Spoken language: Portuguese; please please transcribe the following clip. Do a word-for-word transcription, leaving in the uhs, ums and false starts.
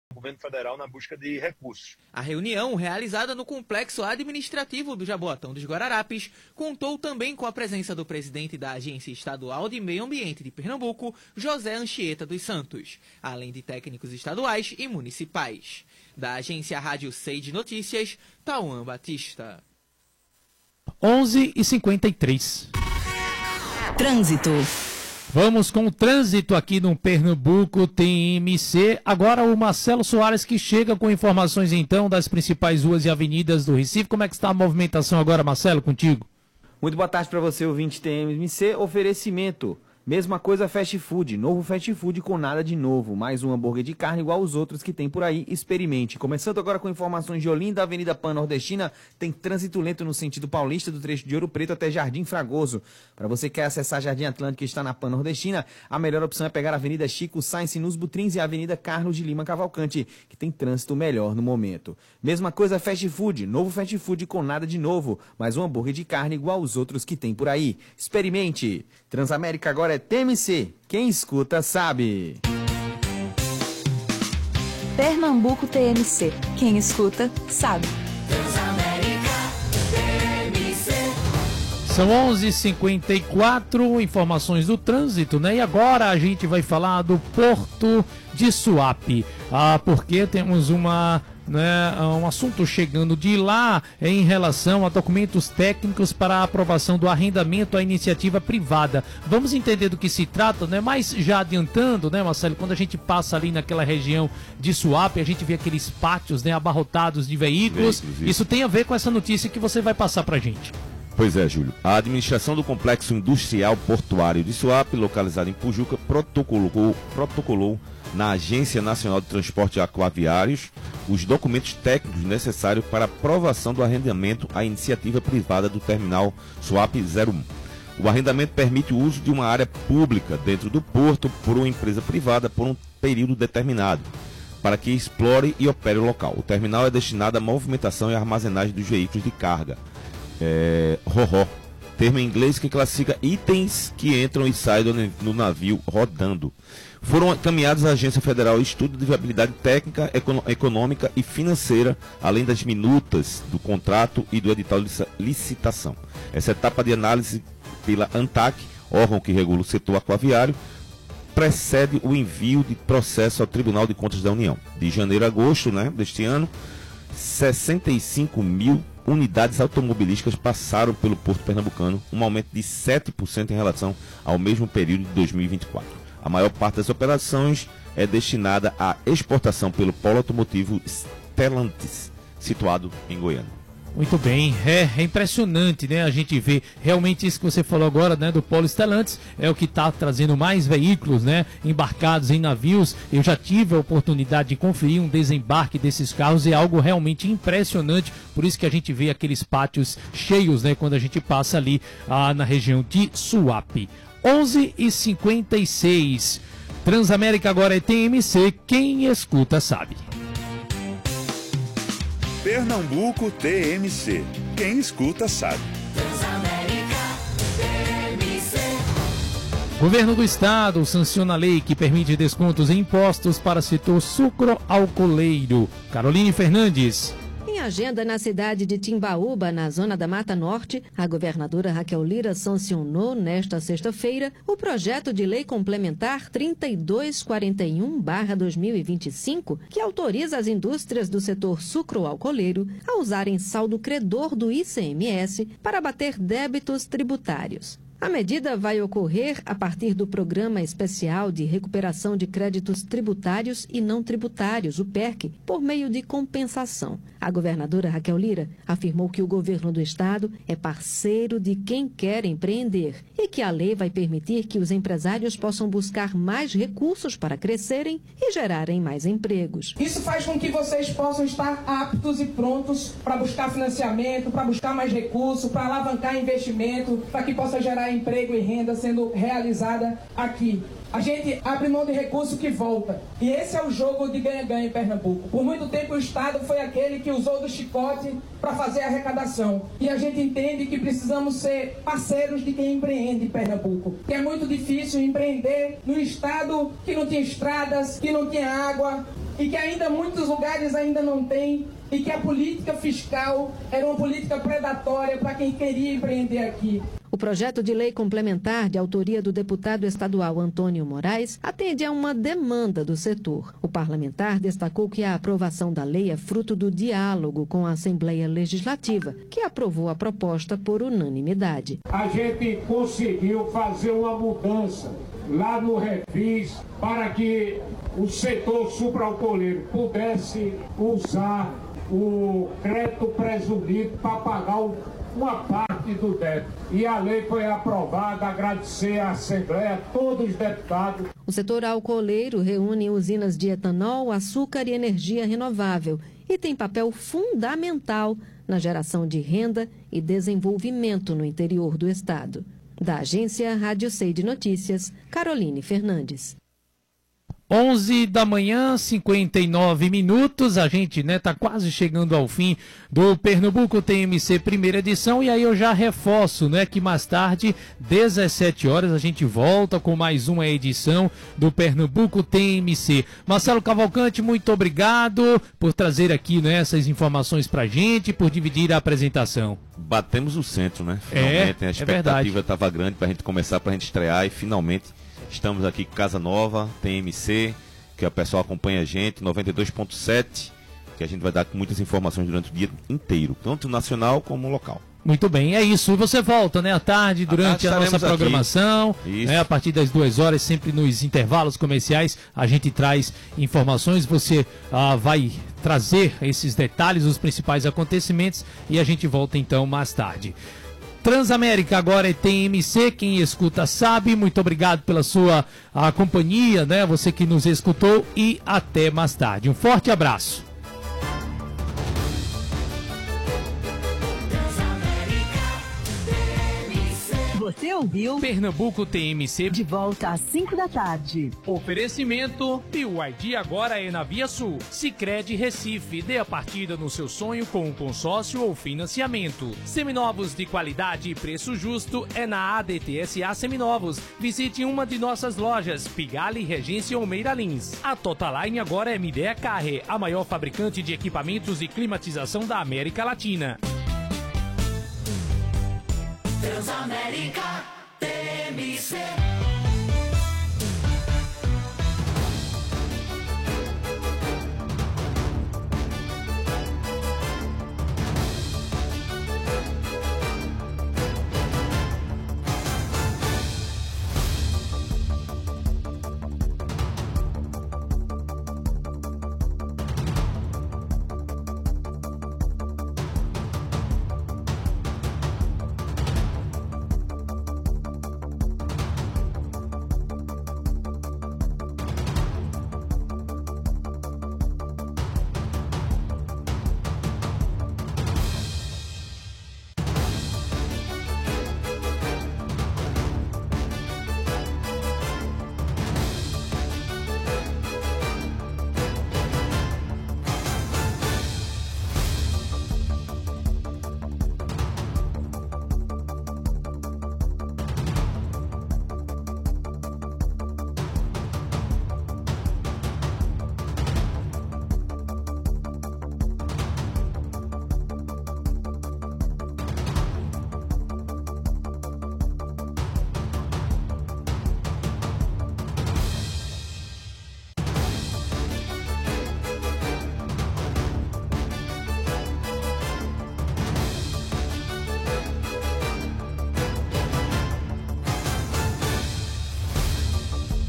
o governo federal na busca de recursos. A reunião, realizada no Complexo Administrativo do Jaboatão dos Guararapes, contou também com a presença do presidente da Agência Estadual de Meio Ambiente de Pernambuco, José Anchieta dos Santos, além de técnicos estaduais e municipais. Da agência Rádio Sei de Notícias, Tauan Batista. onze e cinquenta e três. Trânsito. Vamos com o trânsito aqui no Pernambuco T M C. Agora o Marcelo Soares que chega com informações então das principais ruas e avenidas do Recife. Como é que está a movimentação agora, Marcelo, contigo? Muito boa tarde para você, ouvinte T M C. Oferecimento. Mesma coisa fast food, novo fast food com nada de novo, mais um hambúrguer de carne igual aos outros que tem por aí, experimente. Começando agora com informações de Olinda, Avenida Pan-Nordestina, tem trânsito lento no sentido paulista do trecho de Ouro Preto até Jardim Fragoso. Para você que quer acessar Jardim Atlântico e está na Pan-Nordestina, a melhor opção é pegar a Avenida Chico Sainz nos Butrins e a Avenida Carlos de Lima Cavalcante, que tem trânsito melhor no momento. Mesma coisa fast food, novo fast food com nada de novo, mais um hambúrguer de carne igual aos outros que tem por aí. Experimente! Transamérica agora é T M C. Quem escuta sabe. Pernambuco T M C. Quem escuta sabe. Transamérica T M C. São onze e cinquenta e quatro, informações do trânsito, né? E agora a gente vai falar do Porto de Suape. Ah, porque temos uma... Né, um assunto chegando de lá em relação a documentos técnicos para a aprovação do arrendamento à iniciativa privada. Vamos entender do que se trata, né? Mas já adiantando, né, Marcelo, quando a gente passa ali naquela região de Suape, a gente vê aqueles pátios, né, abarrotados de veículos. veículos isso tem a ver com essa notícia que você vai passar pra gente. Pois é, Júlio. A administração do Complexo Industrial Portuário de Suape, localizado em Pujuca, protocolou, protocolou na Agência Nacional de Transporte Aquaviários os documentos técnicos necessários para aprovação do arrendamento à iniciativa privada do terminal Suape zero um. O arrendamento permite o uso de uma área pública dentro do porto por uma empresa privada por um período determinado, para que explore e opere o local. O terminal é destinado à movimentação e armazenagem dos veículos de carga, é, R O R O, termo em inglês que classifica itens que entram e saem do, no navio rodando. Foram encaminhados à Agência Federal Estudo de Viabilidade Técnica, Econômica e Financeira, além das minutas do contrato e do edital de licitação. Essa etapa de análise pela ANTAC, órgão que regula o setor aquaviário, precede o envio de processo ao Tribunal de Contas da União. De janeiro a agosto, né, deste ano, sessenta e cinco mil unidades automobilísticas passaram pelo Porto Pernambucano, um aumento de sete por cento em relação ao mesmo período de dois mil e vinte e quatro. A maior parte das operações é destinada à exportação pelo polo automotivo Stellantis, situado em Goiânia. Muito bem, é, é impressionante, né? A gente vê realmente isso que você falou agora, né? Do polo Stellantis, é o que está trazendo mais veículos, né? Embarcados em navios. Eu já tive a oportunidade de conferir um desembarque desses carros, é algo realmente impressionante. Por isso que a gente vê aqueles pátios cheios, né? Quando a gente passa ali ah, na região de Suape. onze e cinquenta e seis. Transamérica agora é T M C, quem escuta sabe. Pernambuco T M C, quem escuta sabe. Transamérica T M C. Governo do Estado sanciona a lei que permite descontos em impostos para setor sucroalcooleiro. Caroline Fernandes. Em agenda na cidade de Timbaúba, na zona da Mata Norte, a governadora Raquel Lira sancionou nesta sexta-feira o projeto de lei complementar trinta e dois quarenta e um barra dois mil e vinte e cinco, que autoriza as indústrias do setor sucroalcooleiro a usarem saldo credor do I C M S para abater débitos tributários. A medida vai ocorrer a partir do Programa Especial de Recuperação de Créditos Tributários e Não Tributários, o P E R C, por meio de compensação. A governadora Raquel Lira afirmou que o governo do estado é parceiro de quem quer empreender e que a lei vai permitir que os empresários possam buscar mais recursos para crescerem e gerarem mais empregos. Isso faz com que vocês possam estar aptos e prontos para buscar financiamento, para buscar mais recursos, para alavancar investimento, para que possa gerar emprego e renda sendo realizada aqui. A gente abre mão de recurso que volta. E esse é o jogo de ganha-ganha em Pernambuco. Por muito tempo o Estado foi aquele que usou do chicote para fazer a arrecadação. E a gente entende que precisamos ser parceiros de quem empreende em Pernambuco. Que é muito difícil empreender num Estado que não tinha estradas, que não tinha água, e que ainda muitos lugares ainda não tem, e que a política fiscal era uma política predatória para quem queria empreender aqui. O projeto de lei complementar de autoria do deputado estadual Antônio Moraes atende a uma demanda do setor. O parlamentar destacou que a aprovação da lei é fruto do diálogo com a Assembleia Legislativa, que aprovou a proposta por unanimidade. A gente conseguiu fazer uma mudança lá no Refis para que o setor supraalcooleiro pudesse usar o crédito presumido para pagar o uma parte do débito. E a lei foi aprovada, agradecer à Assembleia, a todos os deputados. O setor alcooleiro reúne usinas de etanol, açúcar e energia renovável e tem papel fundamental na geração de renda e desenvolvimento no interior do estado. Da agência Rádio C de Notícias, Caroline Fernandes. onze da manhã, cinquenta e nove minutos, a gente né, tá quase chegando ao fim do Pernambuco T M C primeira edição, e aí eu já reforço né, que mais tarde, dezessete horas, a gente volta com mais uma edição do Pernambuco T M C. Marcelo Cavalcante, muito obrigado por trazer aqui né, essas informações pra gente, por dividir a apresentação. Batemos o centro, né? Finalmente, é, a expectativa estava é grande pra gente começar, pra gente estrear, e finalmente estamos aqui com Casa Nova, T M C, que o pessoal acompanha a gente, noventa e dois ponto sete, que a gente vai dar com muitas informações durante o dia inteiro, tanto nacional como local. Muito bem, é isso. E você volta, né, à tarde, durante a nossa programação, né, a partir das duas horas, sempre nos intervalos comerciais, a gente traz informações, você ah, vai trazer esses detalhes, os principais acontecimentos, e a gente volta então mais tarde. Transamérica agora é T M C, quem escuta sabe, muito obrigado pela sua a, companhia, né? Você que nos escutou, e até mais tarde. Um forte abraço. Você ouviu Pernambuco T M C de volta às cinco da tarde. Oferecimento B Y D agora é na Via Sul. Sicredi Recife, dê a partida no seu sonho com um consórcio ou financiamento. Seminovos de qualidade e preço justo é na A D T S A Seminovos. Visite uma de nossas lojas, Pigalle, Regência ou Meira Lins. A Totaline agora é Midea Carre, a maior fabricante de equipamentos de climatização da América Latina. Transamérica T M C.